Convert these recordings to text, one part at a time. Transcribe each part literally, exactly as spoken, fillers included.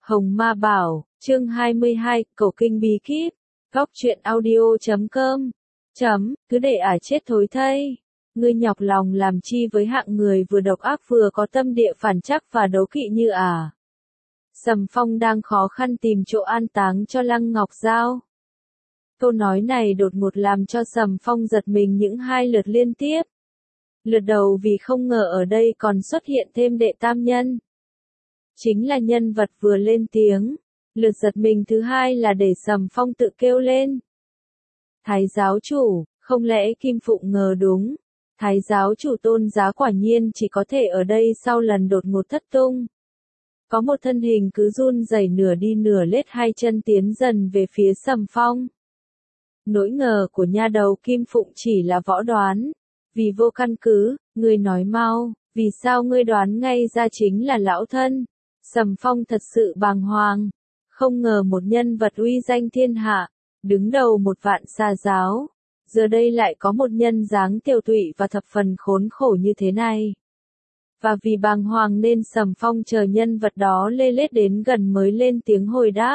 Hồng Ma Bảo, chương hai mươi hai, Cầu Kinh Bí Kíp, góc truyện audio chấm com, chấm, cứ để ả chết thối thây. Ngươi nhọc lòng làm chi với hạng người vừa độc ác vừa có tâm địa phản trắc và đố kỵ như ả. Sầm Phong đang khó khăn tìm chỗ an táng cho Lăng Ngọc Giao. Câu nói này đột ngột làm cho Sầm Phong giật mình những hai lượt liên tiếp. Lượt đầu vì không ngờ ở đây còn xuất hiện thêm đệ tam nhân. Chính là nhân vật vừa lên tiếng. Lượt giật mình thứ hai là để Sầm Phong tự kêu lên. Thái giáo chủ, không lẽ Kim Phụng ngờ đúng. Thái giáo chủ Tôn Giá quả nhiên chỉ có thể ở đây sau lần đột ngột thất tung. Có một thân hình cứ run rẩy nửa đi nửa lết hai chân tiến dần về phía Sầm Phong. Nỗi ngờ của nha đầu Kim Phụng chỉ là võ đoán. Vì vô căn cứ, ngươi nói mau, vì sao ngươi đoán ngay ra chính là lão thân. Sầm Phong thật sự bàng hoàng. Không ngờ một nhân vật uy danh thiên hạ, đứng đầu một vạn sa giáo. Giờ đây lại có một nhân dáng tiều tụy và thập phần khốn khổ như thế này. Và vì bàng hoàng nên Sầm Phong chờ nhân vật đó lê lết đến gần mới lên tiếng hồi đáp.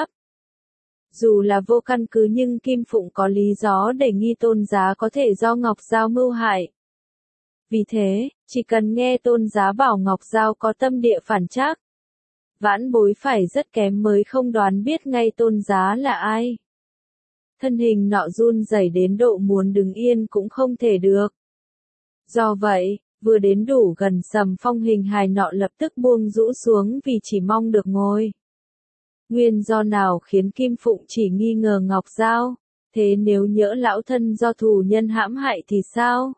Dù là vô căn cứ nhưng Kim Phụng có lý do để nghi Tôn Giá có thể do Ngọc Giao mưu hại. Vì thế, chỉ cần nghe Tôn Giá bảo Ngọc Giao có tâm địa phản trắc, vãn bối phải rất kém mới không đoán biết ngay Tôn Giá là ai. Thân hình nọ run rẩy đến độ muốn đứng yên cũng không thể được. Do vậy, vừa đến đủ gần Sầm Phong hình hài nọ lập tức buông rũ xuống vì chỉ mong được ngồi. Nguyên do nào khiến Kim Phụng chỉ nghi ngờ Ngọc Giao, thế nếu nhỡ lão thân do thù nhân hãm hại thì sao?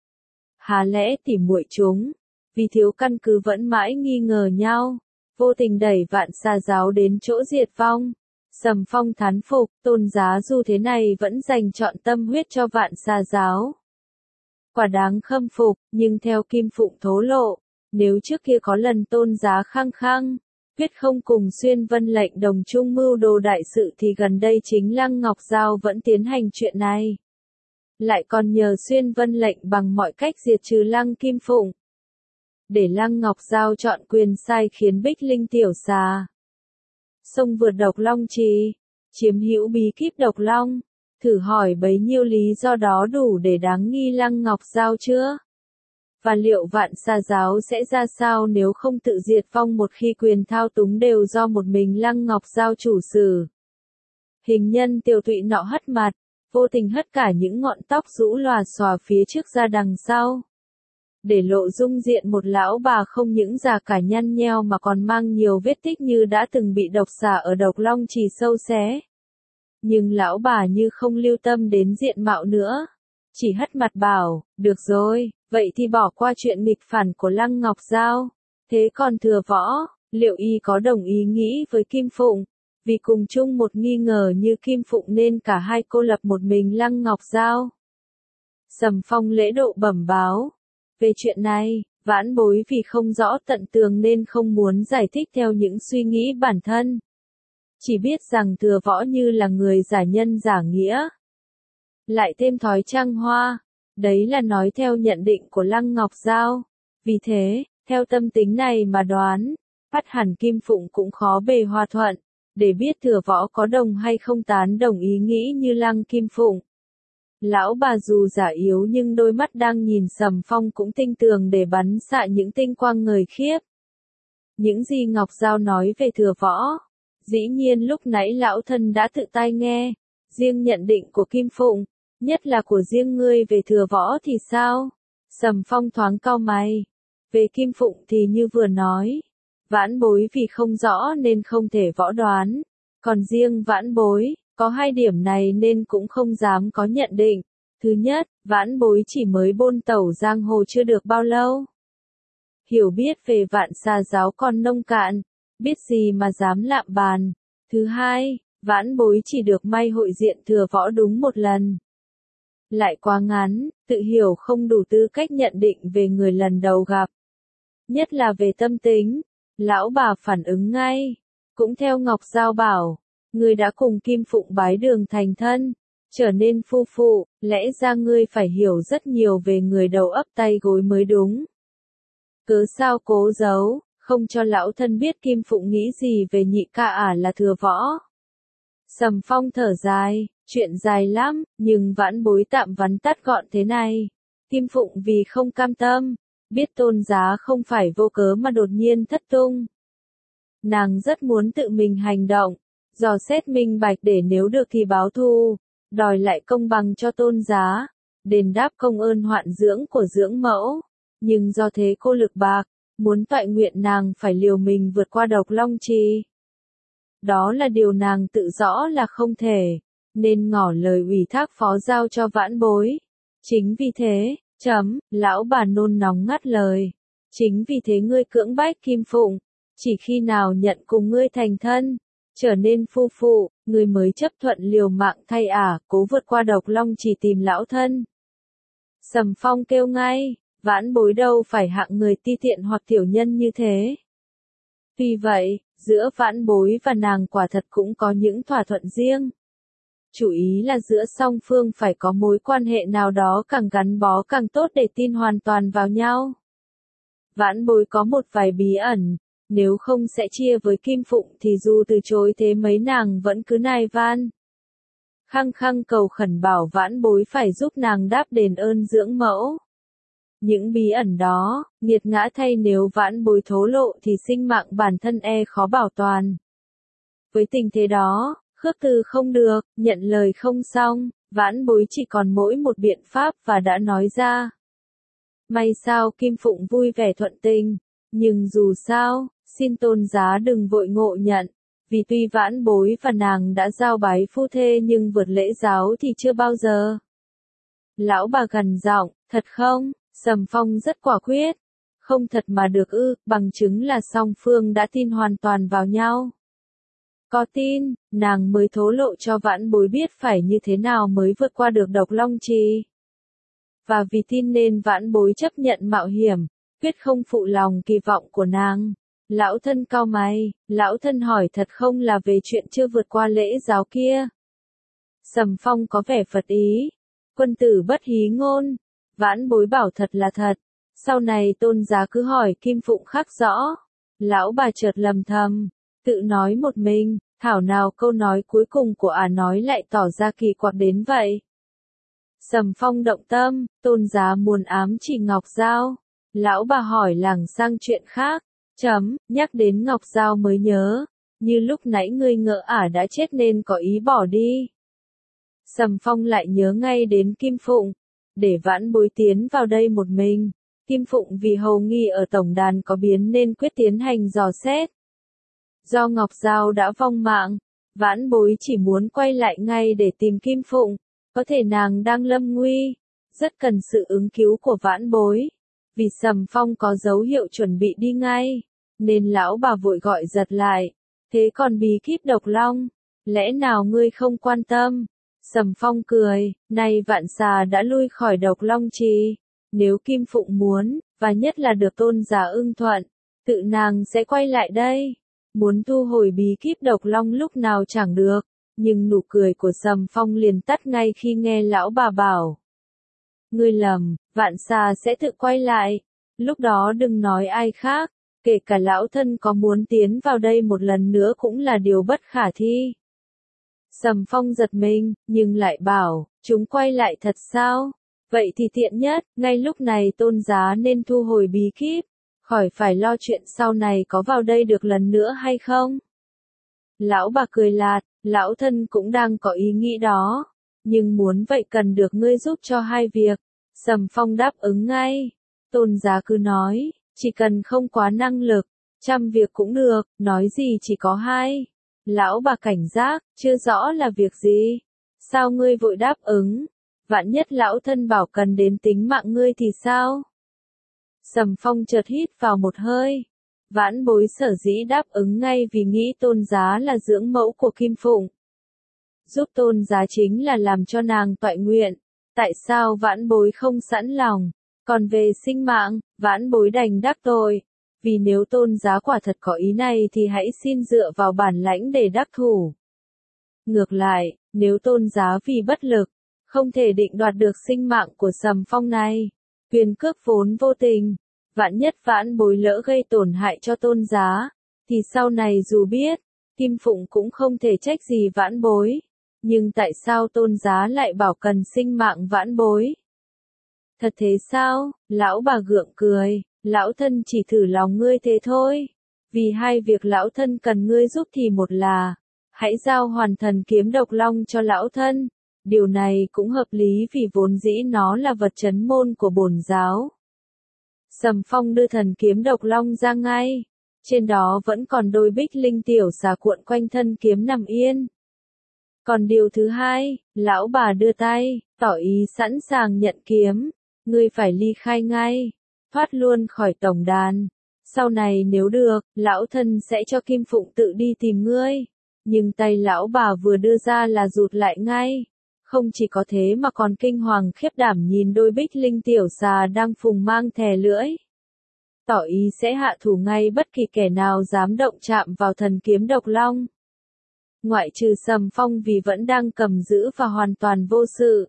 Há lẽ tỉ muội chúng, vì thiếu căn cứ vẫn mãi nghi ngờ nhau, vô tình đẩy vạn sa giáo đến chỗ diệt vong. Sầm Phong thán phục, Tôn Giá dù thế này vẫn dành trọn tâm huyết cho vạn sa giáo. Quả đáng khâm phục, nhưng theo Kim Phụng thố lộ, nếu trước kia có lần Tôn Giá khăng khăng, quyết không cùng Xuyên Vân lệnh đồng chung mưu đồ đại sự thì gần đây chính Lăng Ngọc Giao vẫn tiến hành chuyện này. Lại còn nhờ Xuyên Vân lệnh bằng mọi cách diệt trừ Lăng Kim Phụng. Để Lăng Ngọc Giao chọn quyền sai khiến Bích Linh tiểu xà xông vượt Độc Long Trì, chiếm hữu bí kíp Độc Long, thử hỏi bấy nhiêu lý do đó đủ để đáng nghi Lăng Ngọc Giao chưa? Và liệu vạn sa giáo sẽ ra sao nếu không tự diệt vong một khi quyền thao túng đều do một mình Lăng Ngọc Giao chủ sử? Hình nhân tiều tụy nọ hất mặt, vô tình hất cả những ngọn tóc rũ lòa xòa phía trước ra đằng sau. Để lộ dung diện một lão bà không những già cả nhăn nheo mà còn mang nhiều vết tích như đã từng bị độc xà ở Độc Long Trì sâu xé. Nhưng lão bà như không lưu tâm đến diện mạo nữa. Chỉ hất mặt bảo, được rồi, vậy thì bỏ qua chuyện nghịch phản của Lăng Ngọc Giao. Thế còn Thừa Võ, liệu y có đồng ý nghĩ với Kim Phụng? Vì cùng chung một nghi ngờ như Kim Phụng nên cả hai cô lập một mình Lăng Ngọc Giao. Sầm Phong lễ độ bẩm báo. Về chuyện này, vãn bối vì không rõ tận tường nên không muốn giải thích theo những suy nghĩ bản thân. Chỉ biết rằng Thừa Võ như là người giả nhân giả nghĩa. Lại thêm thói trăng hoa. Đấy là nói theo nhận định của Lăng Ngọc Giao. Vì thế, theo tâm tính này mà đoán, bắt hẳn Kim Phụng cũng khó bề hòa thuận. Để biết Thừa Võ có đồng hay không tán đồng ý nghĩ như Lăng Kim Phụng. Lão bà dù giả yếu nhưng đôi mắt đang nhìn Sầm Phong cũng tinh tường để bắn xạ những tinh quang ngời khiếp. Những gì Ngọc Giao nói về Thừa Võ, dĩ nhiên lúc nãy lão thân đã tự tai nghe. Riêng nhận định của Kim Phụng, nhất là của riêng ngươi về Thừa Võ thì sao? Sầm Phong thoáng cau mày. Về Kim Phụng thì như vừa nói, vãn bối vì không rõ nên không thể võ đoán. Còn riêng vãn bối, có hai điểm này nên cũng không dám có nhận định. Thứ nhất, vãn bối chỉ mới bôn tẩu giang hồ chưa được bao lâu. Hiểu biết về vạn sa giáo còn nông cạn, biết gì mà dám lạm bàn. Thứ hai, vãn bối chỉ được may hội diện Thừa Võ đúng một lần. Lại quá ngắn, tự hiểu không đủ tư cách nhận định về người lần đầu gặp. Nhất là về tâm tính, lão bà phản ứng ngay. Cũng theo Ngọc Giao bảo, ngươi đã cùng Kim Phụng bái đường thành thân, trở nên phu phụ, lẽ ra ngươi phải hiểu rất nhiều về người đầu ấp tay gối mới đúng. Cớ sao cố giấu, không cho lão thân biết Kim Phụng nghĩ gì về nhị ca ả là thừa võ. Sầm Phong thở dài, chuyện dài lắm, nhưng vãn bối tạm vắn tắt gọn thế này. Kim Phụng vì không cam tâm, biết Tôn Giá không phải vô cớ mà đột nhiên thất tung. Nàng rất muốn tự mình hành động, dò xét minh bạch để nếu được thì báo thù, đòi lại công bằng cho Tôn Giá, đền đáp công ơn hoạn dưỡng của dưỡng mẫu. Nhưng do thế cô lực bạc, muốn toại nguyện nàng phải liều mình vượt qua độc long trì. Đó là điều nàng tự rõ là không thể, nên ngỏ lời ủy thác phó giao cho vãn bối. Chính vì thế, chấm, lão bà nôn nóng ngắt lời. Chính vì thế ngươi cưỡng bách Kim Phụng, chỉ khi nào nhận cùng ngươi thành thân, trở nên phu phụ, ngươi mới chấp thuận liều mạng thay ả, cố vượt qua độc long trì tìm lão thân. Sầm Phong kêu ngay, vãn bối đâu phải hạng người ti tiện hoặc tiểu nhân như thế. Tuy vậy, giữa vãn bối và nàng quả thật cũng có những thỏa thuận riêng. Chủ ý là giữa song phương phải có mối quan hệ nào đó càng gắn bó càng tốt để tin hoàn toàn vào nhau. Vãn bối có một vài bí ẩn, nếu không sẽ chia với Kim Phụng thì dù từ chối thế mấy nàng vẫn cứ nài van. Khăng khăng cầu khẩn bảo vãn bối phải giúp nàng đáp đền ơn dưỡng mẫu. Những bí ẩn đó, nghiệt ngã thay nếu vãn bối thố lộ thì sinh mạng bản thân e khó bảo toàn. Với tình thế đó, khước từ không được, nhận lời không xong, vãn bối chỉ còn mỗi một biện pháp và đã nói ra. May sao Kim Phụng vui vẻ thuận tình, nhưng dù sao, xin Tôn Giá đừng vội ngộ nhận, vì tuy vãn bối và nàng đã giao bái phu thê nhưng vượt lễ giáo thì chưa bao giờ. Lão bà gằn giọng, thật không? Sầm Phong rất quả quyết. Không thật mà được ư, bằng chứng là song phương đã tin hoàn toàn vào nhau. Có tin, nàng mới thố lộ cho vãn bối biết phải như thế nào mới vượt qua được độc long trì. Và vì tin nên vãn bối chấp nhận mạo hiểm, quyết không phụ lòng kỳ vọng của nàng. Lão thân cau mày, lão thân hỏi thật không là về chuyện chưa vượt qua lễ giáo kia. Sầm Phong có vẻ phật ý. Quân tử bất hí ngôn. Vãn bối bảo thật là thật. Sau này Tôn Giá cứ hỏi Kim Phụng khắc rõ. Lão bà chợt lầm thầm, tự nói một mình, thảo nào câu nói cuối cùng của ả nói lại tỏ ra kỳ quặc đến vậy. Sầm Phong động tâm, Tôn Giá muốn ám chỉ Ngọc Giao. Lão bà hỏi lảng sang chuyện khác. Chấm, nhắc đến Ngọc Giao mới nhớ, như lúc nãy ngươi ngỡ ả đã chết nên có ý bỏ đi. Sầm Phong lại nhớ ngay đến Kim Phụng, để vãn bối tiến vào đây một mình. Kim Phụng vì hầu nghi ở tổng đàn có biến nên quyết tiến hành dò xét. Do Ngọc Giao đã vong mạng, vãn bối chỉ muốn quay lại ngay để tìm Kim Phụng, có thể nàng đang lâm nguy, rất cần sự ứng cứu của vãn bối. Vì Sầm Phong có dấu hiệu chuẩn bị đi ngay, nên lão bà vội gọi giật lại. Thế còn bí kíp độc long, lẽ nào ngươi không quan tâm? Sầm Phong cười, nay vạn xà đã lui khỏi độc long trì. Nếu Kim Phụng muốn, và nhất là được Tôn Giá ưng thuận, tự nàng sẽ quay lại đây. Muốn thu hồi bí kíp độc long lúc nào chẳng được, nhưng nụ cười của Sầm Phong liền tắt ngay khi nghe lão bà bảo. Ngươi lầm, vạn xà sẽ tự quay lại. Lúc đó đừng nói ai khác, kể cả lão thân có muốn tiến vào đây một lần nữa cũng là điều bất khả thi. Sầm Phong giật mình, nhưng lại bảo, chúng quay lại thật sao? Vậy thì tiện nhất, ngay lúc này Tôn Giá nên thu hồi bí kíp, khỏi phải lo chuyện sau này có vào đây được lần nữa hay không. Lão bà cười lạt, lão thân cũng đang có ý nghĩ đó, nhưng muốn vậy cần được ngươi giúp cho hai việc. Sầm Phong đáp ứng ngay. Tôn Giá cứ nói, chỉ cần không quá năng lực, trăm việc cũng được, nói gì chỉ có hai. Lão bà cảnh giác, chưa rõ là việc gì. Sao ngươi vội đáp ứng? Vạn nhất lão thân bảo cần đến tính mạng ngươi thì sao? Sầm Phong chợt hít vào một hơi. Vãn bối sở dĩ đáp ứng ngay vì nghĩ Tôn Giá là dưỡng mẫu của Kim Phụng. Giúp Tôn Giá chính là làm cho nàng toại nguyện. Tại sao vãn bối không sẵn lòng? Còn về sinh mạng, vãn bối đành đắc tội. Vì nếu Tôn Giá quả thật có ý này thì hãy xin dựa vào bản lãnh để đắc thủ. Ngược lại, nếu Tôn Giá vì bất lực, không thể định đoạt được sinh mạng của Sầm Phong này, quyền cước vốn vô tình, Vạn nhất vãn bối lỡ gây tổn hại cho tôn giá, thì sau này dù biết, Kim Phụng cũng không thể trách gì vãn bối. Nhưng tại sao tôn giá lại bảo cần sinh mạng vãn bối? Thật thế sao? Lão bà gượng cười, lão thân chỉ thử lòng ngươi thế thôi. Vì hai việc lão thân cần ngươi giúp thì một là, hãy giao hoàn thần kiếm độc long cho lão thân. Điều này cũng hợp lý vì vốn dĩ nó là vật trấn môn của bổn giáo. Sầm Phong đưa thần kiếm độc long ra ngay. Trên đó vẫn còn đôi bích linh tiểu xà cuộn quanh thân kiếm nằm yên. Còn điều thứ hai, lão bà đưa tay, tỏ ý sẵn sàng nhận kiếm. Ngươi phải ly khai ngay, thoát luôn khỏi tổng đàn. Sau này nếu được, lão thân sẽ cho Kim Phụng tự đi tìm ngươi. Nhưng tay lão bà vừa đưa ra là rụt lại ngay. Không chỉ có thế mà còn kinh hoàng khiếp đảm nhìn đôi bích linh tiểu xà đang phùng mang thè lưỡi. Tỏ ý sẽ hạ thủ ngay bất kỳ kẻ nào dám động chạm vào thần kiếm độc long. Ngoại trừ Sầm Phong vì vẫn đang cầm giữ và hoàn toàn vô sự.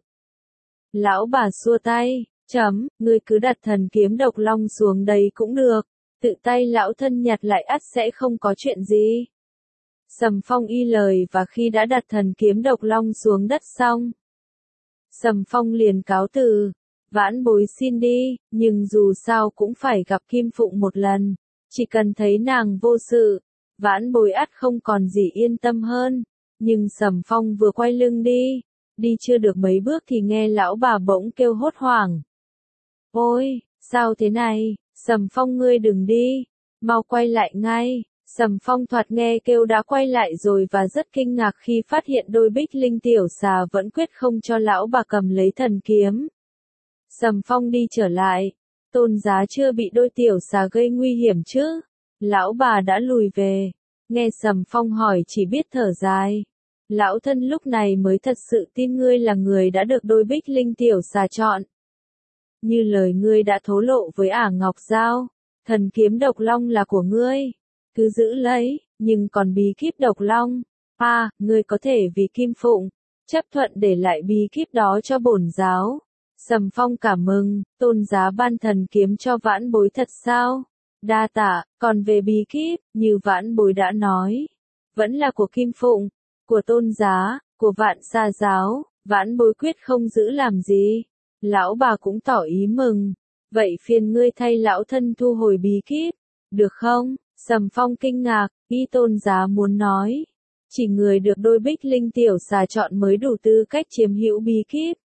Lão bà xua tay, chấm, ngươi cứ đặt thần kiếm độc long xuống đây cũng được. Tự tay lão thân nhặt lại ắt sẽ không có chuyện gì. Sầm Phong y lời và khi đã đặt thần kiếm độc long xuống đất xong, Sầm Phong liền cáo từ, vãn bối xin đi, nhưng dù sao cũng phải gặp Kim Phụng một lần, chỉ cần thấy nàng vô sự, vãn bối ắt không còn gì yên tâm hơn. Nhưng Sầm Phong vừa quay lưng đi, đi chưa được mấy bước thì nghe lão bà bỗng kêu hốt hoảng. Ôi, sao thế này, Sầm Phong ngươi đừng đi, mau quay lại ngay. Sầm Phong thoạt nghe kêu đã quay lại rồi và rất kinh ngạc khi phát hiện đôi bích linh tiểu xà vẫn quyết không cho lão bà cầm lấy thần kiếm. Sầm Phong đi trở lại, tôn giá chưa bị đôi tiểu xà gây nguy hiểm chứ? Lão bà đã lùi về, nghe Sầm Phong hỏi chỉ biết thở dài. Lão thân lúc này mới thật sự tin ngươi là người đã được đôi bích linh tiểu xà chọn. Như lời ngươi đã thổ lộ với Ả Ngọc Giao, thần kiếm độc long là của ngươi. Cứ giữ lấy, nhưng còn bí kíp độc long, à, ngươi có thể vì Kim Phụng, chấp thuận để lại bí kíp đó cho bổn giáo. Sầm Phong cảm mừng, tôn giá ban thần kiếm cho vãn bối thật sao? Đa tạ, còn về bí kíp, như vãn bối đã nói, vẫn là của Kim Phụng, của tôn giá, của vạn sa giáo, vãn bối quyết không giữ làm gì. Lão bà cũng tỏ ý mừng, vậy phiền ngươi thay lão thân thu hồi bí kíp, được không? Sầm Phong kinh ngạc, y tôn giá muốn nói, chỉ người được đôi bích linh tiểu xà chọn mới đủ tư cách chiếm hữu bí kíp.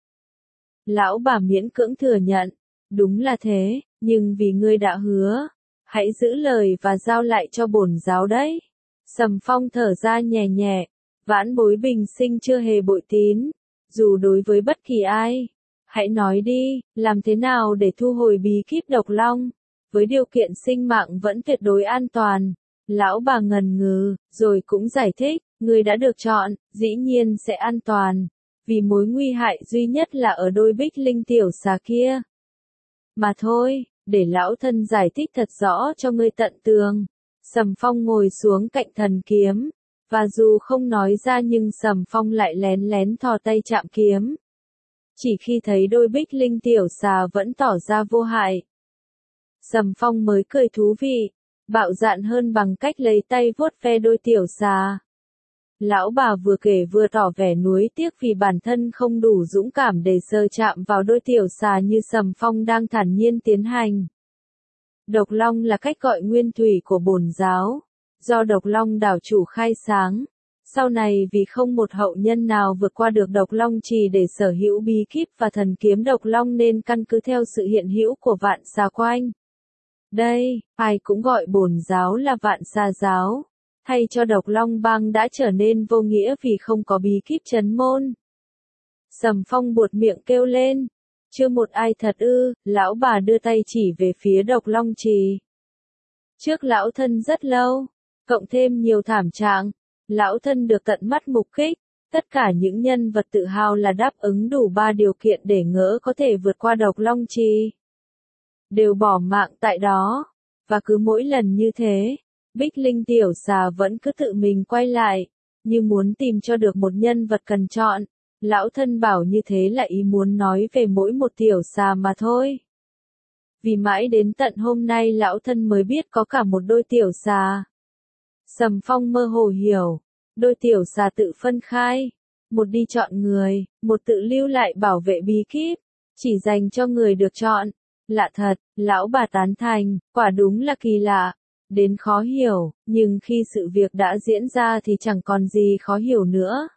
Lão bà miễn cưỡng thừa nhận, đúng là thế, nhưng vì ngươi đã hứa, hãy giữ lời và giao lại cho bổn giáo đấy. Sầm Phong thở ra nhẹ nhẹ, vãn bối bình sinh chưa hề bội tín, dù đối với bất kỳ ai. Hãy nói đi, làm thế nào để thu hồi bí kíp độc long? Với điều kiện sinh mạng vẫn tuyệt đối an toàn. Lão bà ngần ngừ, rồi cũng giải thích, người đã được chọn, dĩ nhiên sẽ an toàn. Vì mối nguy hại duy nhất là ở đôi bích linh tiểu xà kia. Mà thôi, để lão thân giải thích thật rõ cho ngươi tận tường. Sầm Phong ngồi xuống cạnh thần kiếm, và dù không nói ra nhưng Sầm Phong lại lén lén thò tay chạm kiếm. Chỉ khi thấy đôi bích linh tiểu xà vẫn tỏ ra vô hại, Sầm Phong mới cười thú vị, bạo dạn hơn bằng cách lấy tay vuốt ve đôi tiểu xà. Lão bà vừa kể vừa tỏ vẻ nuối tiếc vì bản thân không đủ dũng cảm để sờ chạm vào đôi tiểu xà như Sầm Phong đang thản nhiên tiến hành. Độc long là cách gọi nguyên thủy của bổn giáo, do độc long đảo chủ khai sáng. Sau này vì không một hậu nhân nào vượt qua được độc long trì để sở hữu bí kíp và thần kiếm độc long nên căn cứ theo sự hiện hữu của vạn xà quanh. Đây, ai cũng gọi bổn giáo là vạn xà giáo, thay cho độc long bang đã trở nên vô nghĩa vì không có bí kíp trấn môn. Sầm Phong buột miệng kêu lên, chưa một ai thật ư? Lão bà đưa tay chỉ về phía độc long trì. Trước lão thân rất lâu, cộng thêm nhiều thảm trạng, lão thân được tận mắt mục kích, tất cả những nhân vật tự hào là đáp ứng đủ ba điều kiện để ngỡ có thể vượt qua độc long trì, đều bỏ mạng tại đó, và cứ mỗi lần như thế, bích linh tiểu xà vẫn cứ tự mình quay lại, như muốn tìm cho được một nhân vật cần chọn. Lão thân bảo như thế là ý muốn nói về mỗi một tiểu xà mà thôi. Vì mãi đến tận hôm nay lão thân mới biết có cả một đôi tiểu xà. Sầm Phong mơ hồ hiểu, đôi tiểu xà tự phân khai, một đi chọn người, một tự lưu lại bảo vệ bí kíp, chỉ dành cho người được chọn. Lạ thật, lão bà tán thành, quả đúng là kỳ lạ, đến khó hiểu, nhưng khi sự việc đã diễn ra thì chẳng còn gì khó hiểu nữa.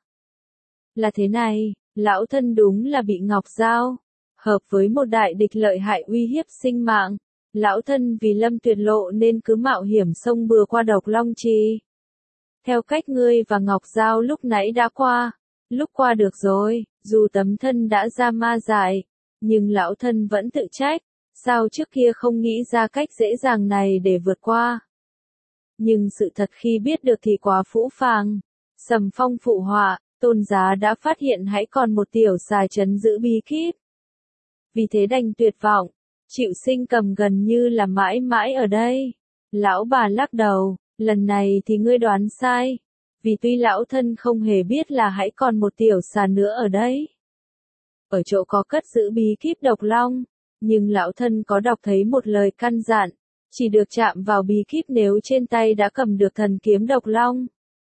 Là thế này, lão thân đúng là bị Ngọc Giao hợp với một đại địch lợi hại uy hiếp sinh mạng. Lão thân vì lâm tuyệt lộ nên cứ mạo hiểm xông bừa qua Độc Long Trì. Theo cách ngươi và Ngọc Giao lúc nãy đã qua, lúc qua được rồi, dù tấm thân đã ra ma giải, nhưng lão thân vẫn tự trách, sao trước kia không nghĩ ra cách dễ dàng này để vượt qua. Nhưng sự thật khi biết được thì quá phũ phàng. Sầm Phong phụ họa, tôn giá đã phát hiện hãy còn một tiểu xà trấn giữ bí kíp. Vì thế đành tuyệt vọng, chịu sinh cầm gần như là mãi mãi ở đây. Lão bà lắc đầu, lần này thì ngươi đoán sai. Vì tuy lão thân không hề biết là hãy còn một tiểu xà nữa ở đây. Ở chỗ có cất giữ bí kíp Độc Long, nhưng lão thân có đọc thấy một lời căn dặn, chỉ được chạm vào bí kíp nếu trên tay đã cầm được thần kiếm Độc Long.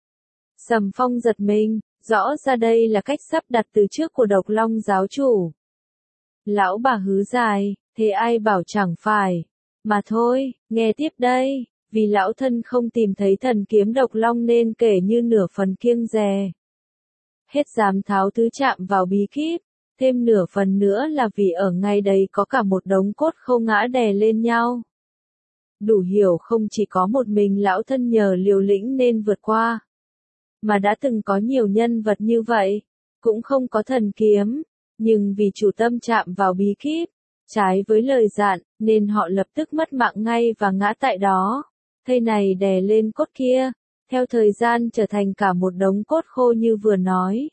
Sầm Phong giật mình, rõ ra đây là cách sắp đặt từ trước của Độc Long giáo chủ. Lão bà hứ dài, thế ai bảo chẳng phải. Mà thôi, nghe tiếp đây, vì lão thân không tìm thấy thần kiếm Độc Long nên kể như nửa phần kiêng dè. Hết dám tháo thứ chạm vào bí kíp, thêm nửa phần nữa là vì ở ngay đấy có cả một đống cốt khô ngã đè lên nhau. Đủ hiểu không chỉ có một mình lão thân nhờ liều lĩnh nên vượt qua, mà đã từng có nhiều nhân vật như vậy, cũng không có thần kiếm, nhưng vì chủ tâm chạm vào bí kíp, trái với lời dặn, nên họ lập tức mất mạng ngay và ngã tại đó. Thây này đè lên cốt kia, theo thời gian trở thành cả một đống cốt khô như vừa nói.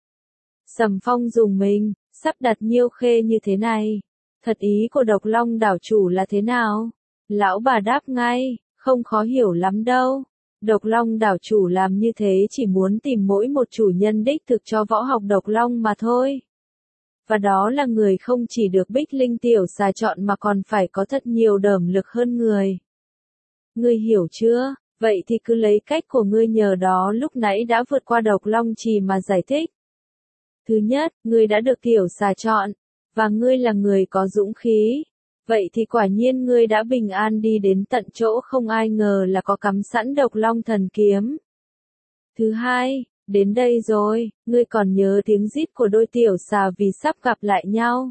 Sầm Phong dùng mình, sắp đặt nhiêu khê như thế này. Thật ý của Độc Long đảo chủ là thế nào? Lão bà đáp ngay, không khó hiểu lắm đâu. Độc Long đảo chủ làm như thế chỉ muốn tìm mỗi một chủ nhân đích thực cho võ học Độc Long mà thôi. Và đó là người không chỉ được Bích Linh tiểu xà chọn mà còn phải có thật nhiều đởm lực hơn người. Ngươi hiểu chưa? Vậy thì cứ lấy cách của ngươi nhờ đó lúc nãy đã vượt qua Độc Long Trì mà giải thích. Thứ nhất, ngươi đã được tiểu xà chọn, và ngươi là người có dũng khí. Vậy thì quả nhiên ngươi đã bình an đi đến tận chỗ không ai ngờ là có cắm sẵn Độc Long thần kiếm. Thứ hai, đến đây rồi, ngươi còn nhớ tiếng rít của đôi tiểu xà vì sắp gặp lại nhau.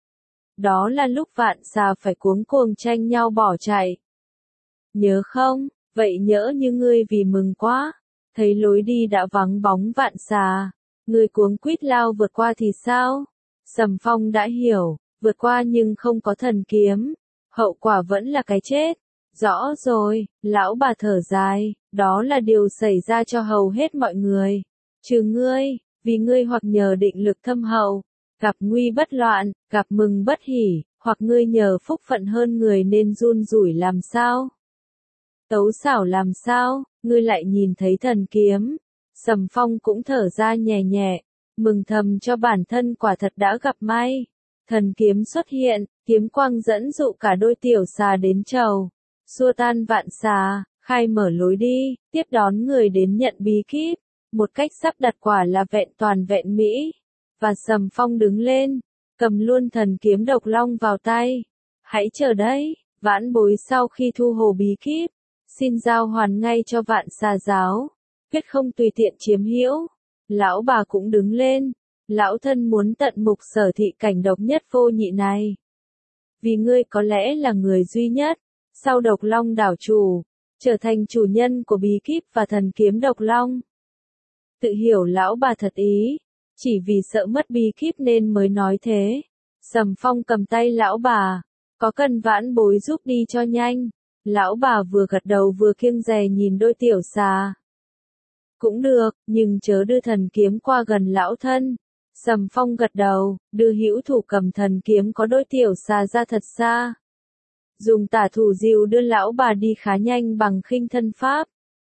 Đó là lúc vạn xà phải cuống cuồng tranh nhau bỏ chạy. Nhớ không? Vậy nhỡ như ngươi vì mừng quá, thấy lối đi đã vắng bóng vạn xà, ngươi cuống quýt lao vượt qua thì sao? Sầm Phong đã hiểu, vượt qua nhưng không có thần kiếm, hậu quả vẫn là cái chết. Rõ rồi, lão bà thở dài, đó là điều xảy ra cho hầu hết mọi người. Trừ ngươi, vì ngươi hoặc nhờ định lực thâm hậu, gặp nguy bất loạn, gặp mừng bất hỉ, hoặc ngươi nhờ phúc phận hơn người nên run rủi làm sao? Tấu xảo làm sao, ngươi lại nhìn thấy thần kiếm. Sầm Phong cũng thở ra nhẹ nhẹ, mừng thầm cho bản thân quả thật đã gặp may. Thần kiếm xuất hiện, kiếm quang dẫn dụ cả đôi tiểu xà đến chầu, xua tan vạn xà, khai mở lối đi, tiếp đón người đến nhận bí kíp. Một cách sắp đặt quả là vẹn toàn vẹn mỹ. Và Sầm Phong đứng lên, cầm luôn thần kiếm Độc Long vào tay. Hãy chờ đấy, vãn bối sau khi thu hồ bí kíp, xin giao hoàn ngay cho vạn xà giáo, quyết không tùy tiện chiếm hữu. Lão bà cũng đứng lên, lão thân muốn tận mục sở thị cảnh độc nhất vô nhị này. Vì ngươi có lẽ là người duy nhất, sau Độc Long đảo chủ, trở thành chủ nhân của bí kíp và thần kiếm Độc Long. Tự hiểu lão bà thật ý, chỉ vì sợ mất bí kíp nên mới nói thế. Sầm Phong cầm tay lão bà, có cần vãn bối giúp đi cho nhanh. Lão bà vừa gật đầu vừa kiêng dè nhìn đôi tiểu xà. Cũng được, nhưng chớ đưa thần kiếm qua gần lão thân. Sầm Phong gật đầu, đưa hữu thủ cầm thần kiếm có đôi tiểu xà ra thật xa. Dùng tả thủ dìu đưa lão bà đi khá nhanh bằng khinh thân pháp.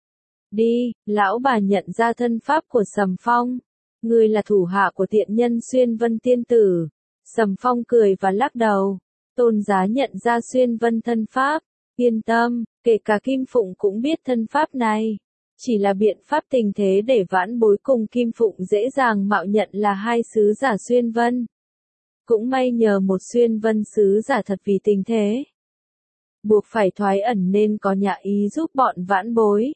Đi, lão bà nhận ra thân pháp của Sầm Phong. Ngươi là thủ hạ của tiện nhân Xuyên Vân Tiên Tử. Sầm Phong cười và lắc đầu. Tôn Giá nhận ra Xuyên Vân thân pháp, yên tâm, kể cả Kim Phụng cũng biết thân pháp này. Chỉ là biện pháp tình thế để Vãn Bối cùng Kim Phụng dễ dàng mạo nhận là hai sứ giả Xuyên Vân. Cũng may nhờ một Xuyên Vân sứ giả thật vì tình thế buộc phải thoái ẩn nên có nhã ý giúp bọn Vãn Bối.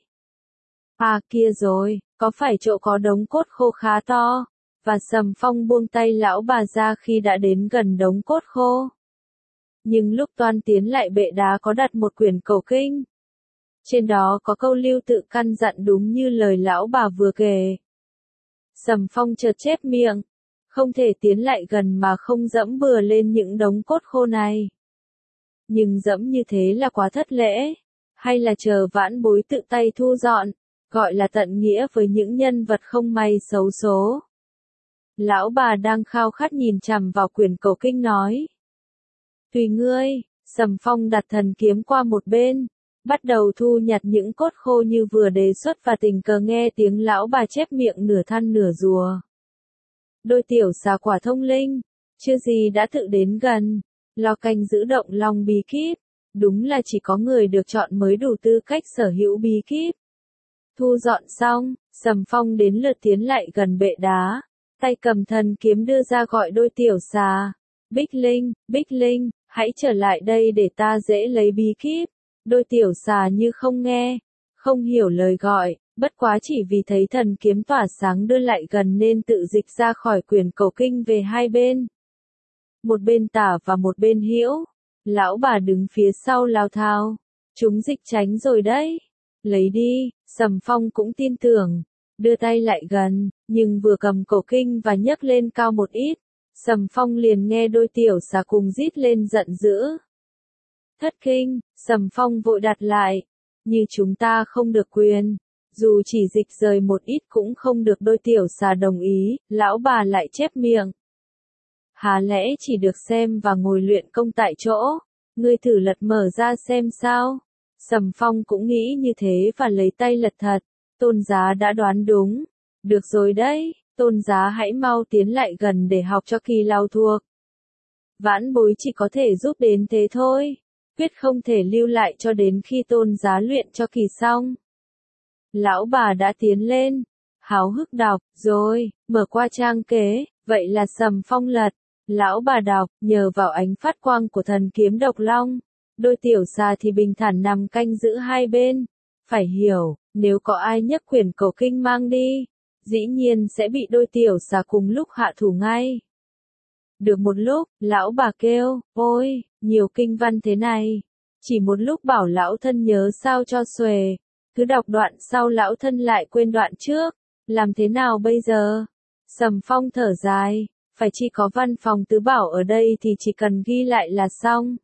À kia rồi, có phải chỗ có đống cốt khô khá to, và Sầm Phong buông tay lão bà ra khi đã đến gần đống cốt khô. Nhưng lúc toan tiến lại bệ đá có đặt một quyển cầu kinh. Trên đó có câu lưu tự căn dặn đúng như lời lão bà vừa kể. Sầm Phong chợt chép miệng, không thể tiến lại gần mà không dẫm bừa lên những đống cốt khô này. Nhưng dẫm như thế là quá thất lễ, hay là chờ Vãn Bối tự tay thu dọn, gọi là tận nghĩa với những nhân vật không may xấu số. Lão bà đang khao khát nhìn chằm vào quyển cầu kinh nói. Tùy ngươi, Sầm Phong đặt thần kiếm qua một bên, bắt đầu thu nhặt những cốt khô như vừa đề xuất và tình cờ nghe tiếng lão bà chép miệng nửa than nửa rùa. Đôi tiểu xà quả thông linh, chưa gì đã tự đến gần, lo canh giữ động lòng bí kíp, đúng là chỉ có người được chọn mới đủ tư cách sở hữu bí kíp. Thu dọn xong, Sầm Phong đến lượt tiến lại gần bệ đá, tay cầm thần kiếm đưa ra gọi đôi tiểu xà. Bích Linh, Bích Linh, hãy trở lại đây để ta dễ lấy bí kíp. Đôi tiểu xà như không nghe, không hiểu lời gọi, bất quá chỉ vì thấy thần kiếm tỏa sáng đưa lại gần nên tự dịch ra khỏi quyển cầu kinh về hai bên. Một bên tả và một bên hữu. Lão bà đứng phía sau lao thao. Chúng dịch tránh rồi đấy. Lấy đi, Sầm Phong cũng tin tưởng. Đưa tay lại gần, nhưng vừa cầm cầu kinh và nhấc lên cao một ít. Sầm Phong liền nghe đôi tiểu xà cùng rít lên giận dữ. Thất kinh, Sầm Phong vội đặt lại. Như chúng ta không được quyền. Dù chỉ dịch rời một ít cũng không được, đôi tiểu xà đồng ý, lão bà lại chép miệng. Há lẽ chỉ được xem và ngồi luyện công tại chỗ, ngươi thử lật mở ra xem sao. Sầm Phong cũng nghĩ như thế và lấy tay lật thật. Tôn Giá đã đoán đúng. Được rồi đấy, Tôn Giá hãy mau tiến lại gần để học cho kỳ lao thuộc. Vãn Bối chỉ có thể giúp đến thế thôi. Quyết không thể lưu lại cho đến khi Tôn Giá luyện cho kỳ xong. Lão bà đã tiến lên, háo hức đọc, rồi, mở qua trang kế, vậy là Sầm Phong lật. Lão bà đọc, nhờ vào ánh phát quang của thần kiếm độc long. Đôi tiểu xà thì bình thản nằm canh giữ hai bên. Phải hiểu, nếu có ai nhấc quyển cầu kinh mang đi, dĩ nhiên sẽ bị đôi tiểu xà cùng lúc hạ thủ ngay. Được một lúc, lão bà kêu, ôi, nhiều kinh văn thế này. Chỉ một lúc bảo lão thân nhớ sao cho xuề. Cứ đọc đoạn sau lão thân lại quên đoạn trước. Làm thế nào bây giờ? Sầm Phong thở dài. Phải chỉ có văn phòng tứ bảo ở đây thì chỉ cần ghi lại là xong.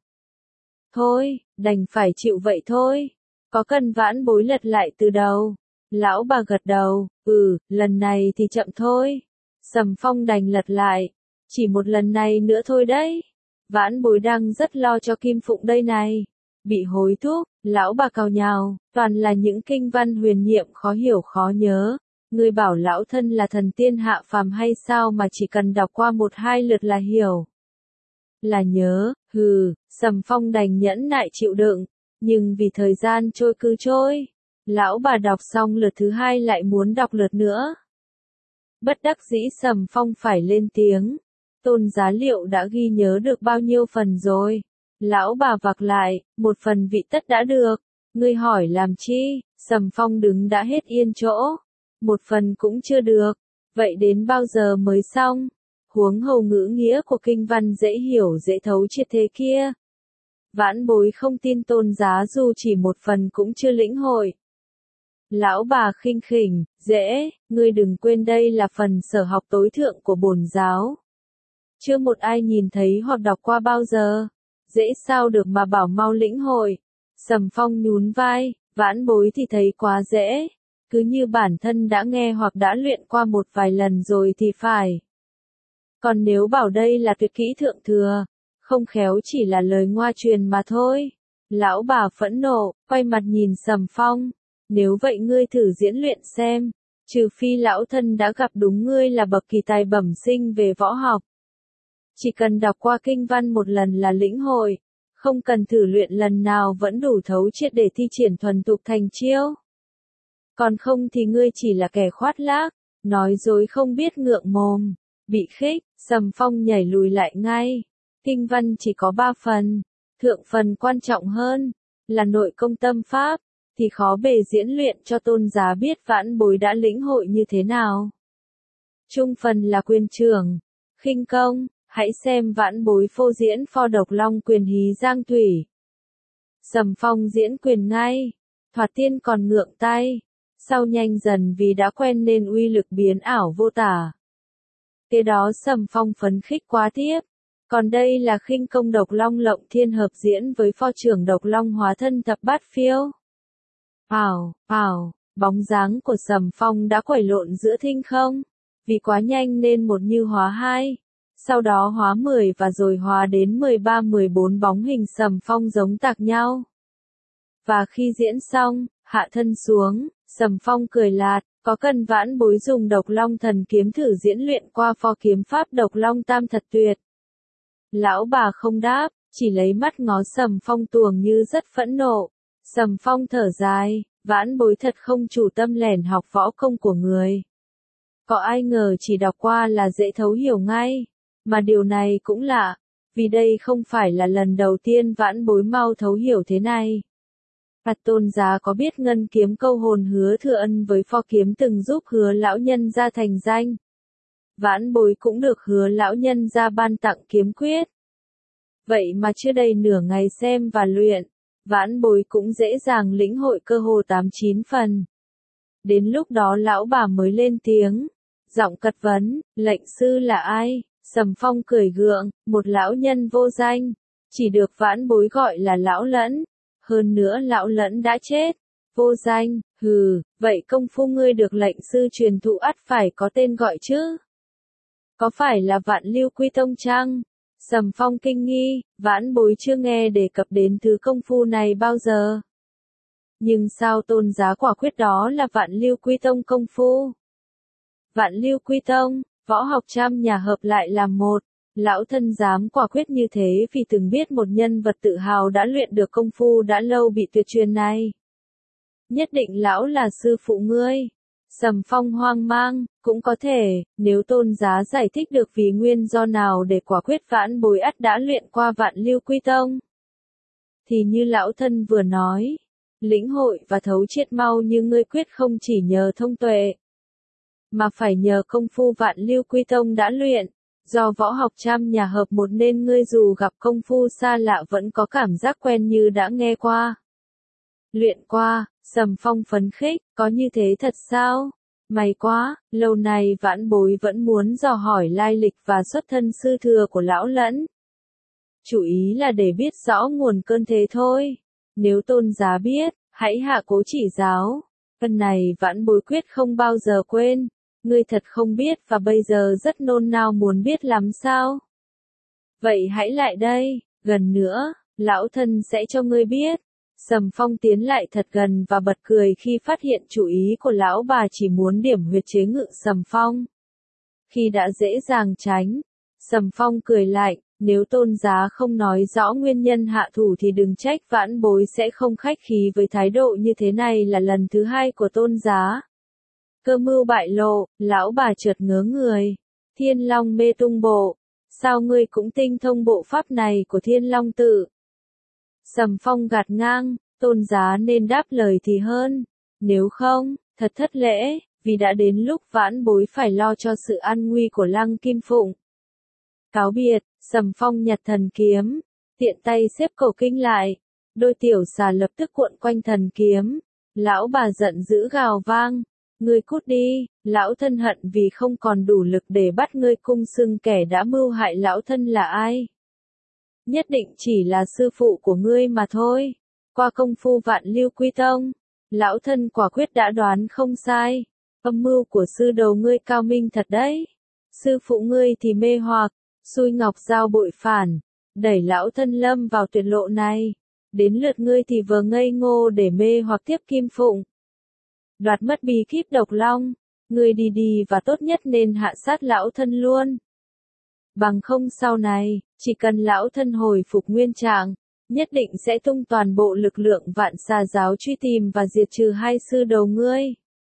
Thôi, đành phải chịu vậy thôi. Có cần Vãn Bối lật lại từ đầu? Lão bà gật đầu, ừ, lần này thì chậm thôi. Sầm Phong đành lật lại. Chỉ một lần này nữa thôi đấy. Vãn Bối đang rất lo cho Kim Phụng đây này. Bị hối thúc, lão bà cào nhào, toàn là những kinh văn huyền nhiệm khó hiểu khó nhớ. Ngươi bảo lão thân là thần tiên hạ phàm hay sao mà chỉ cần đọc qua một hai lượt là hiểu. Là nhớ, hừ, Sầm Phong đành nhẫn nại chịu đựng, nhưng vì thời gian trôi cứ trôi, lão bà đọc xong lượt thứ hai lại muốn đọc lượt nữa. Bất đắc dĩ Sầm Phong phải lên tiếng, Tôn Giá liệu đã ghi nhớ được bao nhiêu phần rồi? Lão bà vặc lại, một phần vị tất đã được, ngươi hỏi làm chi? Sầm Phong đứng đã hết yên chỗ, một phần cũng chưa được, vậy đến bao giờ mới xong? Huống hồ ngữ nghĩa của kinh văn dễ hiểu dễ thấu triệt thế kia. Vãn Bối không tin Tôn Giá dù chỉ một phần cũng chưa lĩnh hội. Lão bà khinh khỉnh, dễ, ngươi đừng quên đây là phần sở học tối thượng của bổn giáo. Chưa một ai nhìn thấy hoặc đọc qua bao giờ. Dễ sao được mà bảo mau lĩnh hội. Sầm Phong nhún vai, Vãn Bối thì thấy quá dễ. Cứ như bản thân đã nghe hoặc đã luyện qua một vài lần rồi thì phải. Còn nếu bảo đây là tuyệt kỹ thượng thừa, không khéo chỉ là lời ngoa truyền mà thôi. Lão bà phẫn nộ, quay mặt nhìn Sầm Phong. Nếu vậy ngươi thử diễn luyện xem, trừ phi lão thân đã gặp đúng ngươi là bậc kỳ tài bẩm sinh về võ học. Chỉ cần đọc qua kinh văn một lần là lĩnh hội, không cần thử luyện lần nào vẫn đủ thấu triệt để thi triển thuần thục thành chiêu. Còn không thì ngươi chỉ là kẻ khoác lác, nói dối không biết ngượng mồm, bị khích, Sầm Phong nhảy lùi lại ngay. Kinh văn chỉ có ba phần, thượng phần quan trọng hơn, là nội công tâm pháp, thì khó bề diễn luyện cho tôn giá biết vãn bối đã lĩnh hội như thế nào. Trung phần là quyền trưởng, khinh công, hãy xem vãn bối phô diễn pho độc long quyền hí giang thủy. Sầm Phong diễn quyền ngay, thoạt tiên còn ngượng tay, sau nhanh dần vì đã quen nên uy lực biến ảo vô tả. Kế đó Sầm Phong phấn khích quá tiếp, còn đây là khinh công độc long lộng thiên hợp diễn với pho trưởng độc long hóa thân thập bát phiêu. Ảo, ảo, bóng dáng của Sầm Phong đã quẩy lộn giữa thinh không, vì quá nhanh nên một như hóa hai, sau đó hóa mười và rồi hóa đến mười ba mười bốn bóng hình Sầm Phong giống tạc nhau. Và khi diễn xong, hạ thân xuống, Sầm Phong cười lạt, có cần vãn bối dùng độc long thần kiếm thử diễn luyện qua pho kiếm pháp độc long tam thật tuyệt. Lão bà không đáp, chỉ lấy mắt ngó Sầm Phong tuồng như rất phẫn nộ. Sầm Phong thở dài, vãn bối thật không chủ tâm lẻn học võ công của người. Có ai ngờ chỉ đọc qua là dễ thấu hiểu ngay, mà điều này cũng lạ, vì đây không phải là lần đầu tiên vãn bối mau thấu hiểu thế này. Phật tôn giá có biết ngân kiếm câu hồn hứa thừa ân với pho kiếm từng giúp hứa lão nhân ra thành danh. Vãn bối cũng được hứa lão nhân ra ban tặng kiếm quyết. Vậy mà chưa đầy nửa ngày xem và luyện, vãn bối cũng dễ dàng lĩnh hội cơ hồ tám chín phần. Đến lúc đó lão bà mới lên tiếng, giọng cật vấn, lệnh sư là ai? Sầm Phong cười gượng, một lão nhân vô danh, chỉ được vãn bối gọi là lão lẫn. Hơn nữa lão lẫn đã chết. Vô danh, hừ, vậy công phu ngươi được lệnh sư truyền thụ ắt phải có tên gọi chứ? Có phải là Vạn Lưu Quy Tông chăng? Sầm Phong kinh nghi, vãn bối chưa nghe đề cập đến thứ công phu này bao giờ. Nhưng sao tôn giá quả quyết đó là Vạn Lưu Quy Tông công phu? Vạn Lưu Quy Tông, võ học trăm nhà hợp lại làm một. Lão thân dám quả quyết như thế vì từng biết một nhân vật tự hào đã luyện được công phu đã lâu bị tuyệt truyền này. Nhất định lão là sư phụ ngươi. Sầm Phong hoang mang, cũng có thể, nếu tôn giá giải thích được vì nguyên do nào để quả quyết vãn bối ắt đã luyện qua Vạn Lưu Quy Tông. Thì như lão thân vừa nói, lĩnh hội và thấu triệt mau như ngươi quyết không chỉ nhờ thông tuệ, mà phải nhờ công phu Vạn Lưu Quy Tông đã luyện. Do võ học trăm nhà hợp một nên ngươi dù gặp công phu xa lạ vẫn có cảm giác quen như đã nghe qua. Luyện qua, Sầm Phong phấn khích, có như thế thật sao? May quá, lâu nay vãn bối vẫn muốn dò hỏi lai lịch và xuất thân sư thừa của lão lẫn. Chủ ý là để biết rõ nguồn cơn thế thôi. Nếu tôn giá biết, hãy hạ cố chỉ giáo. Phần này vãn bối quyết không bao giờ quên. Ngươi thật không biết và bây giờ rất nôn nao muốn biết lắm sao? Vậy hãy lại đây, gần nữa, lão thân sẽ cho ngươi biết. Sầm Phong tiến lại thật gần và bật cười khi phát hiện chủ ý của lão bà chỉ muốn điểm huyệt chế ngự Sầm Phong. Khi đã dễ dàng tránh, Sầm Phong cười lạnh, nếu tôn giá không nói rõ nguyên nhân hạ thủ thì đừng trách vãn bối sẽ không khách khí với thái độ như thế này là lần thứ hai của tôn giá. Cơ mưu bại lộ, lão bà chợt ngớ người. Thiên Long mê tung bộ. Sao ngươi cũng tinh thông bộ pháp này của Thiên Long tự? Sầm Phong gạt ngang, tôn giá nên đáp lời thì hơn. Nếu không, thật thất lễ, vì đã đến lúc vãn bối phải lo cho sự an nguy của Lăng Kim Phụng. Cáo biệt, Sầm Phong nhặt thần kiếm, tiện tay xếp cổ kinh lại. Đôi tiểu xà lập tức cuộn quanh thần kiếm. Lão bà giận dữ gào vang. Ngươi cút đi, lão thân hận vì không còn đủ lực để bắt ngươi cung xưng kẻ đã mưu hại lão thân là ai. Nhất định chỉ là sư phụ của ngươi mà thôi. Qua công phu Vạn Lưu Quy Tông, lão thân quả quyết đã đoán không sai. Âm mưu của sư đầu ngươi cao minh thật đấy. Sư phụ ngươi thì mê hoặc, xui ngọc giao bội phản, đẩy lão thân lâm vào tuyệt lộ này. Đến lượt ngươi thì vờ ngây ngô để mê hoặc tiếp Kim Phụng. Đoạt mất bí kíp độc long, ngươi đi đi và tốt nhất nên hạ sát lão thân luôn. Bằng không sau này, chỉ cần lão thân hồi phục nguyên trạng, nhất định sẽ tung toàn bộ lực lượng Vạn Xà giáo truy tìm và diệt trừ hai sư đầu ngươi.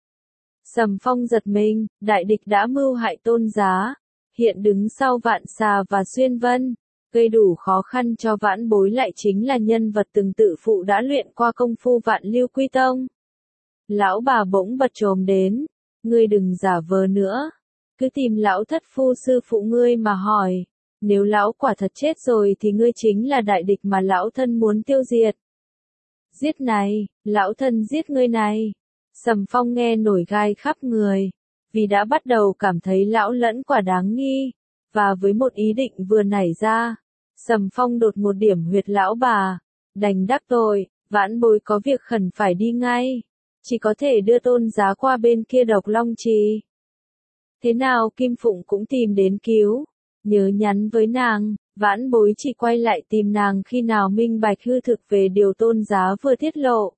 Sầm Phong giật mình, đại địch đã mưu hại Tôn Giá, hiện đứng sau Vạn Xà và Xuyên Vân, gây đủ khó khăn cho Vãn Bối lại chính là nhân vật từng tự phụ đã luyện qua công phu Vạn Lưu Quy Tông. Lão bà bỗng bật chồm đến, ngươi đừng giả vờ nữa, cứ tìm lão thất phu sư phụ ngươi mà hỏi, nếu lão quả thật chết rồi thì ngươi chính là đại địch mà lão thân muốn tiêu diệt. Giết này, lão thân giết ngươi này. Sầm Phong nghe nổi gai khắp người, vì đã bắt đầu cảm thấy lão lẫn quả đáng nghi, và với một ý định vừa nảy ra, Sầm Phong đột một điểm huyệt lão bà, đành đáp tội, Vãn Bối có việc khẩn phải đi ngay, chỉ có thể đưa Tôn Giá qua bên kia Độc Long Trì. Thế nào Kim Phụng cũng tìm đến cứu, nhớ nhắn với nàng, Vãn Bối chỉ quay lại tìm nàng khi nào minh bạch hư thực về điều Tôn Giá vừa tiết lộ.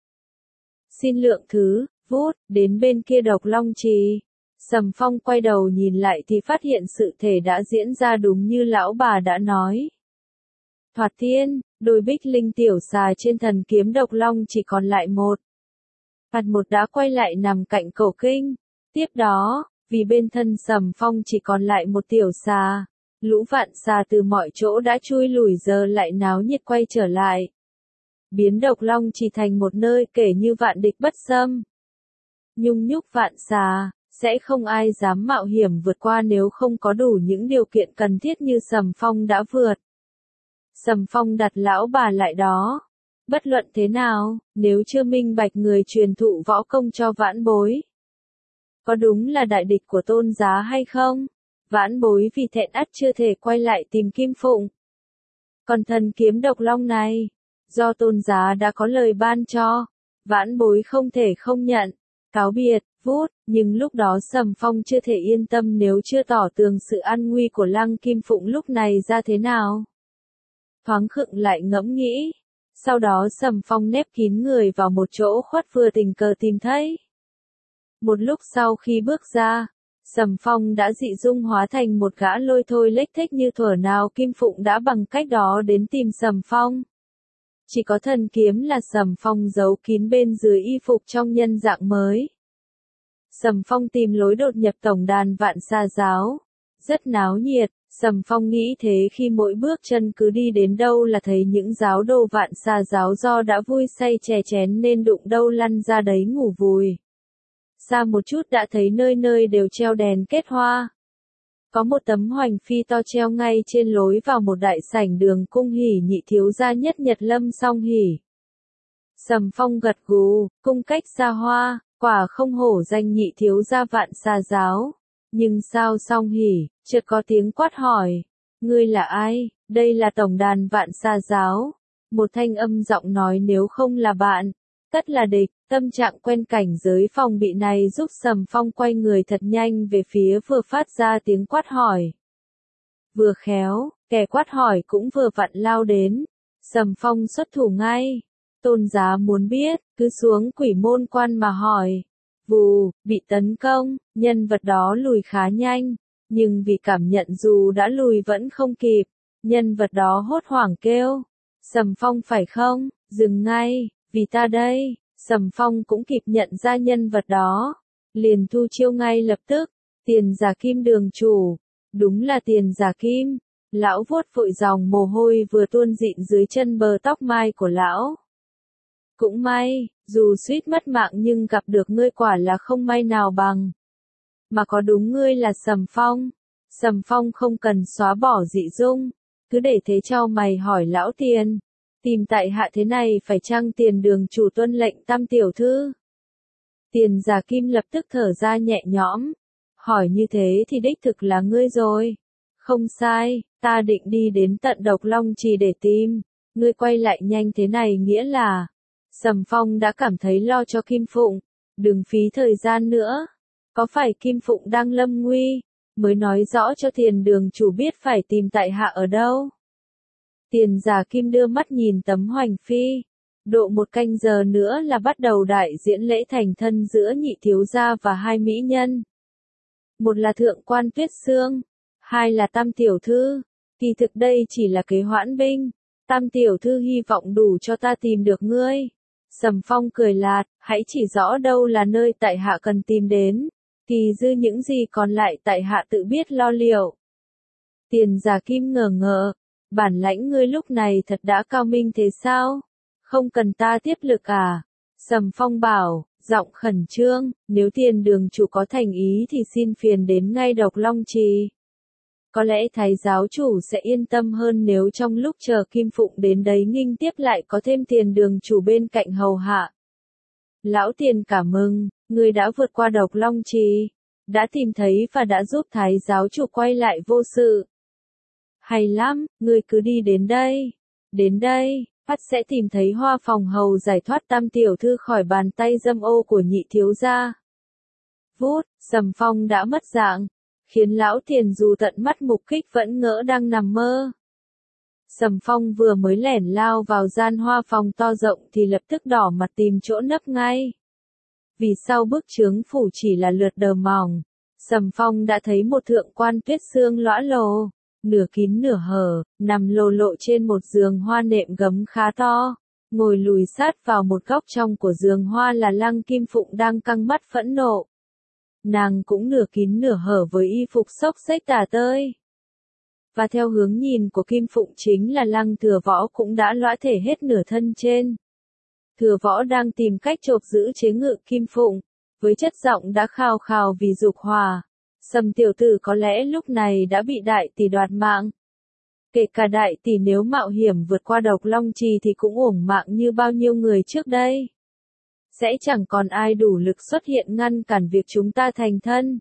Xin lượng thứ, vút, đến bên kia Độc Long Trì. Sầm Phong quay đầu nhìn lại thì phát hiện sự thể đã diễn ra đúng như lão bà đã nói. Thoạt thiên, đôi bích linh tiểu xà trên thần kiếm Độc Long chỉ còn lại một. Phạt một đã quay lại nằm cạnh cổ kinh. Tiếp đó, vì bên thân Sầm Phong chỉ còn lại một tiểu xà, lũ vạn xà từ mọi chỗ đã chui lùi giờ lại náo nhiệt quay trở lại. Biến Độc Long chỉ thành một nơi kể như vạn địch bất xâm. Nhung nhúc vạn xà, sẽ không ai dám mạo hiểm vượt qua nếu không có đủ những điều kiện cần thiết như Sầm Phong đã vượt. Sầm Phong đặt lão bà lại đó. Bất luận thế nào, nếu chưa minh bạch người truyền thụ võ công cho Vãn Bối, có đúng là đại địch của Tôn Giá hay không? Vãn Bối vì thẹn ắt chưa thể quay lại tìm Kim Phụng. Còn thần kiếm Độc Long này, do Tôn Giá đã có lời ban cho, Vãn Bối không thể không nhận. Cáo biệt, vút, nhưng lúc đó Sầm Phong chưa thể yên tâm nếu chưa tỏ tường sự an nguy của Lăng Kim Phụng lúc này ra thế nào. Thoáng khựng lại ngẫm nghĩ, sau đó Sầm Phong nép kín người vào một chỗ khuất vừa tình cờ tìm thấy. Một lúc sau khi bước ra, Sầm Phong đã dị dung hóa thành một gã lôi thôi lếch thếch như thuở nào Kim Phụng đã bằng cách đó đến tìm Sầm Phong. Chỉ có thần kiếm là Sầm Phong giấu kín bên dưới y phục trong nhân dạng mới. Sầm Phong tìm lối đột nhập tổng đàn Vạn Xà giáo. Rất náo nhiệt, Sầm Phong nghĩ thế khi mỗi bước chân cứ đi đến đâu là thấy những giáo đồ Vạn Xà giáo do đã vui say chè chén nên đụng đâu lăn ra đấy ngủ vùi. Xa một chút đã thấy nơi nơi đều treo đèn kết hoa. Có một tấm hoành phi to treo ngay trên lối vào một đại sảnh đường cung hỉ nhị thiếu gia nhất Nhật Lâm Song Hỉ. Sầm Phong gật gù, cung cách xa hoa, quả không hổ danh nhị thiếu gia Vạn Xà giáo. Nhưng sao Song Hỉ, chợt có tiếng quát hỏi, ngươi là ai? Đây là tổng đàn Vạn Xà giáo. Một thanh âm giọng nói nếu không là bạn, tất là địch. Tâm trạng quen cảnh giới phòng bị này giúp Sầm Phong quay người thật nhanh về phía vừa phát ra tiếng quát hỏi. Vừa khéo, kẻ quát hỏi cũng vừa vặn lao đến. Sầm Phong xuất thủ ngay. Tôn Giá muốn biết, cứ xuống quỷ môn quan mà hỏi. Vù, bị tấn công, nhân vật đó lùi khá nhanh. Nhưng vì cảm nhận dù đã lùi vẫn không kịp. Nhân vật đó hốt hoảng kêu. Sầm Phong phải không? Dừng ngay, vì ta đây. Sầm Phong cũng kịp nhận ra nhân vật đó, liền thu chiêu ngay lập tức. Tiền Giả Kim đường chủ, đúng là Tiền Giả Kim. Lão vuốt vội dòng mồ hôi vừa tuôn dịn dưới chân bờ tóc mai của lão. Cũng may, dù suýt mất mạng nhưng gặp được ngươi quả là không may nào bằng. Mà có đúng ngươi là Sầm Phong? Sầm Phong không cần xóa bỏ dị dung, cứ để thế chau mày hỏi lão Tiền. Tìm tại hạ thế này phải chăng Tiền đường chủ tuân lệnh tam tiểu thư? Tiền Giả Kim lập tức thở ra nhẹ nhõm. Hỏi như thế thì đích thực là ngươi rồi. Không sai, ta định đi đến tận Độc Long Trì để tìm. Ngươi quay lại nhanh thế này nghĩa là. Sầm Phong đã cảm thấy lo cho Kim Phụng. Đừng phí thời gian nữa. Có phải Kim Phụng đang lâm nguy? Mới nói rõ cho Tiền đường chủ biết phải tìm tại hạ ở đâu. Tiền Giả Kim đưa mắt nhìn tấm hoành phi. Độ một canh giờ nữa là bắt đầu đại diễn lễ thành thân giữa nhị thiếu gia và hai mỹ nhân. Một là thượng quan Tuyết Sương, Hai là Tam tiểu thư. Kỳ thực đây chỉ là kế hoãn binh. Tam tiểu thư hy vọng đủ cho ta tìm được ngươi. Sầm Phong cười lạt, hãy chỉ rõ đâu là nơi tại hạ cần tìm đến. Kỳ dư những gì còn lại tại hạ tự biết lo liệu. Tiền Giả Kim ngờ ngợ, bản lãnh ngươi lúc này thật đã cao minh thế sao? Không cần ta tiếp lực à? Sầm Phong bảo, giọng khẩn trương, nếu Tiền đường chủ có thành ý thì xin phiền đến ngay Độc Long Trì. Có lẽ Thái giáo chủ sẽ yên tâm hơn nếu trong lúc chờ Kim Phụng đến đấy nghinh tiếp lại có thêm Tiền đường chủ bên cạnh hầu hạ. Lão Tiền cảm ơn, ngươi đã vượt qua Độc Long Trì, đã tìm thấy và đã giúp Thái giáo chủ quay lại vô sự. Hay lắm, ngươi cứ đi đến đây. Đến đây, Phát sẽ tìm thấy Hoa Phòng hầu giải thoát Tam tiểu thư khỏi bàn tay dâm ô của nhị thiếu gia. Vút, Sầm Phong đã mất dạng, khiến lão Tiền dù tận mắt mục kích vẫn ngỡ đang nằm mơ. Sầm Phong vừa mới lẻn lao vào gian Hoa Phòng to rộng thì lập tức đỏ mặt tìm chỗ nấp ngay. Vì sau bức chướng phủ chỉ là lượt đờ mỏng, Sầm Phong đã thấy một thượng quan Tuyết Sương lõa lồ, nửa kín nửa hở, nằm lồ lộ trên một giường hoa nệm gấm khá to. Ngồi lùi sát vào một góc trong của giường hoa là Lăng Kim Phụng đang căng mắt phẫn nộ. Nàng cũng nửa kín nửa hở với y phục xốc xếch tả tơi. Và theo hướng nhìn của Kim Phụng chính là Lăng Thừa Võ cũng đã lõa thể hết nửa thân trên. Thừa Võ đang tìm cách chộp giữ chế ngự Kim Phụng, với chất giọng đã khao khao vì dục hỏa. Sầm tiểu tử có lẽ lúc này đã bị đại tỷ đoạt mạng. Kể cả đại tỷ nếu mạo hiểm vượt qua Độc Long Trì thì cũng uổng mạng như bao nhiêu người trước đây. Sẽ chẳng còn ai đủ lực xuất hiện ngăn cản việc chúng ta thành thân.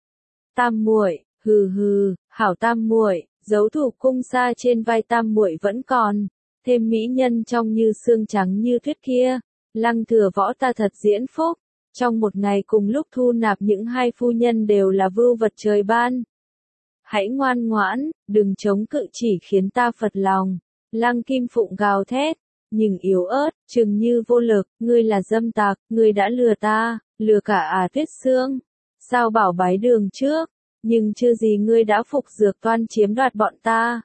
Tam muội, hừ hừ, hảo Tam muội, dấu thủ cung xa trên vai Tam muội vẫn còn, thêm mỹ nhân trong như xương trắng như tuyết kia. Lăng Thừa Võ ta thật diễn phúc, trong một ngày cùng lúc thu nạp những hai phu nhân đều là vưu vật trời ban. Hãy ngoan ngoãn, đừng chống cự chỉ khiến ta phật lòng. Lăng Kim Phụng gào thét, nhưng yếu ớt, chừng như vô lực, ngươi là dâm tặc, ngươi đã lừa ta, lừa cả à Tuyết Sương. Sao bảo bái đường trước, nhưng chưa gì ngươi đã phục dược toan chiếm đoạt bọn ta.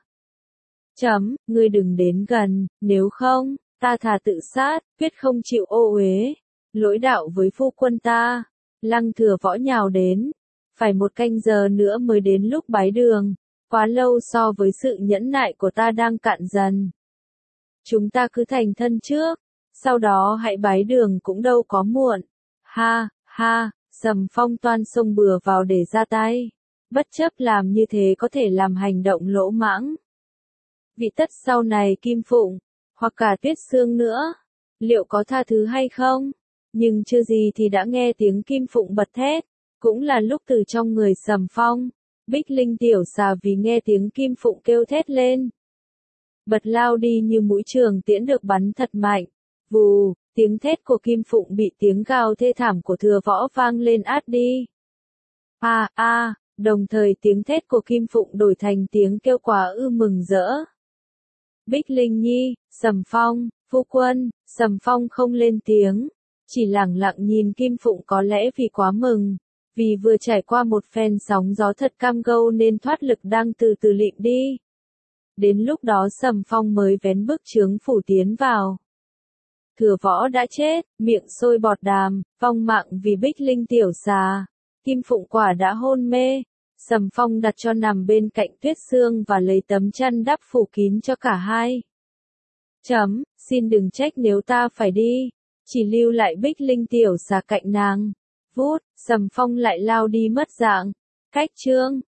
Chấm, ngươi đừng đến gần, nếu không, ta thà tự sát, quyết không chịu ô uế. Lỗi đạo với phu quân ta. Lăng Thừa Võ nhào đến. Phải một canh giờ nữa mới đến lúc bái đường. Quá lâu so với sự nhẫn nại của ta đang cạn dần. Chúng ta cứ thành thân trước. Sau đó hãy bái đường cũng đâu có muộn. Ha, ha, Sầm Phong toan xông bừa vào để ra tay. Bất chấp làm như thế có thể làm hành động lỗ mãng. Vị tất sau này Kim Phụng, hoặc cả Tuyết Sương nữa, liệu có tha thứ hay không? Nhưng chưa gì thì đã nghe tiếng Kim Phụng bật thét, cũng là lúc từ trong người Sầm Phong, Bích Linh tiểu xà vì nghe tiếng Kim Phụng kêu thét lên. Bật lao đi như mũi trường tiễn được bắn thật mạnh, vù, tiếng thét của Kim Phụng bị tiếng gào thê thảm của Thừa Võ vang lên át đi. A a, đồng thời tiếng thét của Kim Phụng đổi thành tiếng kêu quá ư mừng rỡ. Bích Linh nhi, Sầm Phong, phu quân, Sầm Phong không lên tiếng. Chỉ lẳng lặng nhìn Kim Phụng có lẽ vì quá mừng, vì vừa trải qua một phen sóng gió thật cam go nên thoát lực đang từ từ lịm đi. Đến lúc đó Sầm Phong mới vén bức chướng phủ tiến vào. Thừa Võ đã chết, miệng sôi bọt đàm, vong mạng vì Bích Linh tiểu xà. Kim Phụng quả đã hôn mê. Sầm Phong đặt cho nằm bên cạnh Tuyết Sương và lấy tấm chăn đắp phủ kín cho cả hai. Chấm, xin đừng trách nếu ta phải đi. Chỉ lưu lại Bích Linh tiểu xà cạnh nàng. Vút, Sầm Phong lại lao đi mất dạng. Cách chương.